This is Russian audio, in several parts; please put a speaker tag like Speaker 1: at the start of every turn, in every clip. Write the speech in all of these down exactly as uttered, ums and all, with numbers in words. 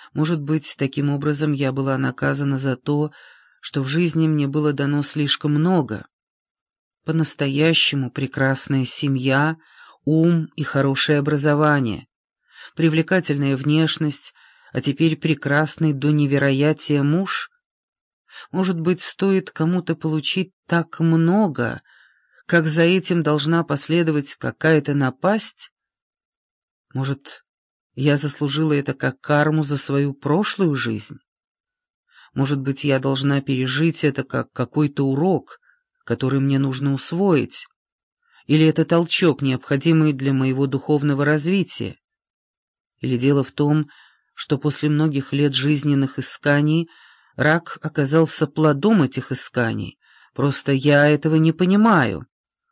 Speaker 1: Может быть, таким образом я была наказана за то, что в жизни мне было дано слишком много. По-настоящему прекрасная семья, ум и хорошее образование, привлекательная внешность, а теперь прекрасный до невероятия муж. Может быть, стоит кому-то получить так много, как за этим должна последовать какая-то напасть? Может, я заслужила это как карму за свою прошлую жизнь? Может быть, я должна пережить это как какой-то урок, который мне нужно усвоить? Или это толчок, необходимый для моего духовного развития? Или дело в том, что после многих лет жизненных исканий рак оказался плодом этих исканий? Просто я этого не понимаю.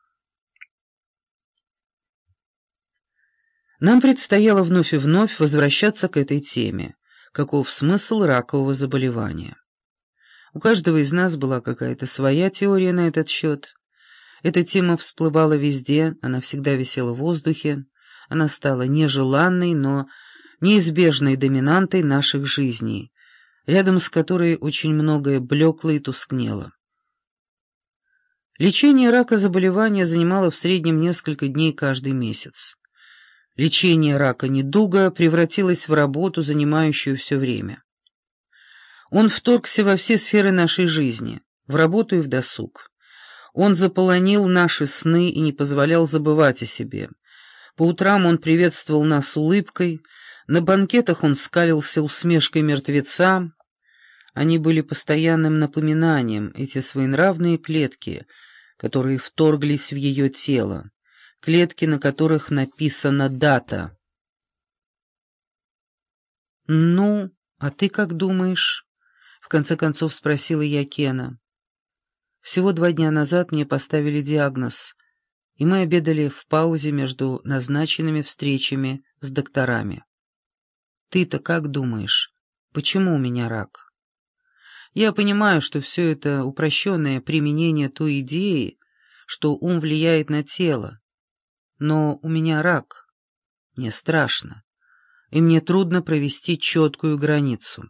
Speaker 1: Нам предстояло вновь и вновь возвращаться к этой теме. Каков смысл ракового заболевания? У каждого из нас была какая-то своя теория на этот счет. Эта тема всплывала везде, она всегда висела в воздухе, она стала нежеланной, но неизбежной доминантой наших жизней, рядом с которой очень многое блекло и тускнело. Лечение рака заболевания занимало в среднем несколько дней каждый месяц. Лечение рака недуга превратилось в работу, занимающую все время. Он вторгся во все сферы нашей жизни, в работу и в досуг. Он заполонил наши сны и не позволял забывать о себе. По утрам он приветствовал нас улыбкой, на банкетах он скалился усмешкой мертвеца. Они были постоянным напоминанием, эти своенравные клетки, которые вторглись в ее тело, клетки, на которых написана дата. «Ну, а ты как думаешь?» — в конце концов спросила я Кена. Всего два дня назад мне поставили диагноз, и мы обедали в паузе между назначенными встречами с докторами. «Ты-то как думаешь, почему у меня рак?» Я понимаю, что все это упрощенное применение той идеи, что ум влияет на тело, но у меня рак, мне страшно, и мне трудно провести четкую границу.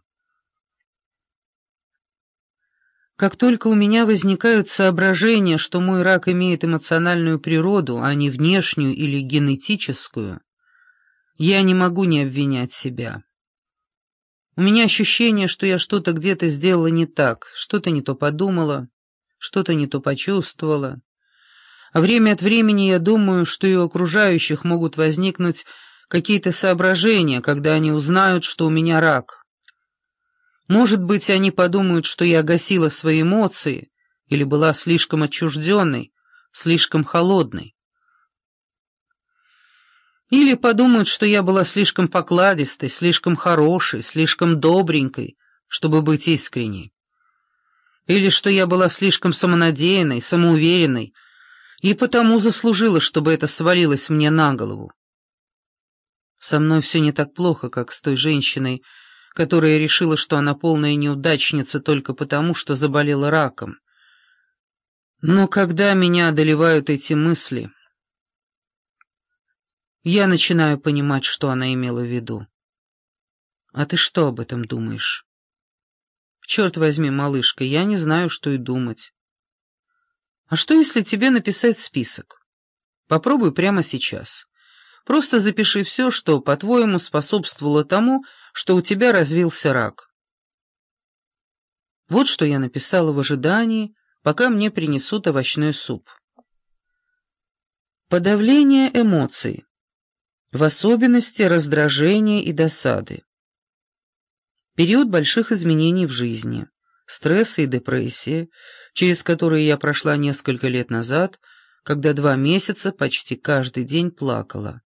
Speaker 1: Как только у меня возникают соображения, что мой рак имеет эмоциональную природу, а не внешнюю или генетическую, я не могу не обвинять себя. У меня ощущение, что я что-то где-то сделала не так, что-то не то подумала, что-то не то почувствовала. А время от времени я думаю, что и у окружающих могут возникнуть какие-то соображения, когда они узнают, что у меня рак. Может быть, они подумают, что я гасила свои эмоции или была слишком отчужденной, слишком холодной. Или подумают, что я была слишком покладистой, слишком хорошей, слишком добренькой, чтобы быть искренней. Или что я была слишком самонадеянной, самоуверенной, и потому заслужила, чтобы это свалилось мне на голову. Со мной все не так плохо, как с той женщиной, которая решила, что она полная неудачница только потому, что заболела раком. Но когда меня одолевают эти мысли, я начинаю понимать, что она имела в виду. А ты что об этом думаешь? Черт возьми, малышка, я не знаю, что и думать. А что, если тебе написать список? Попробуй прямо сейчас. Просто запиши все, что, по-твоему, способствовало тому, что у тебя развился рак. Вот что я написала в ожидании, пока мне принесут овощной суп. Подавление эмоций, в особенности раздражения и досады. Период больших изменений в жизни, стресса и депрессия, через которые я прошла несколько лет назад, когда два месяца почти каждый день плакала.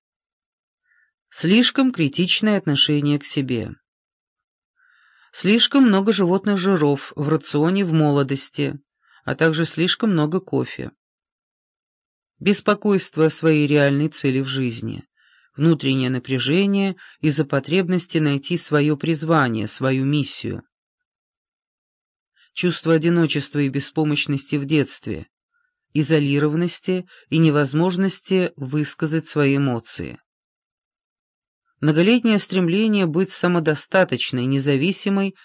Speaker 1: Слишком критичное отношение к себе. Слишком много животных жиров в рационе в молодости, а также слишком много кофе. Беспокойство о своей реальной цели в жизни, внутреннее напряжение из-за потребности найти свое призвание, свою миссию. Чувство одиночества и беспомощности в детстве, изолированности и невозможности высказать свои эмоции. Многолетнее стремление быть самодостаточной, независимой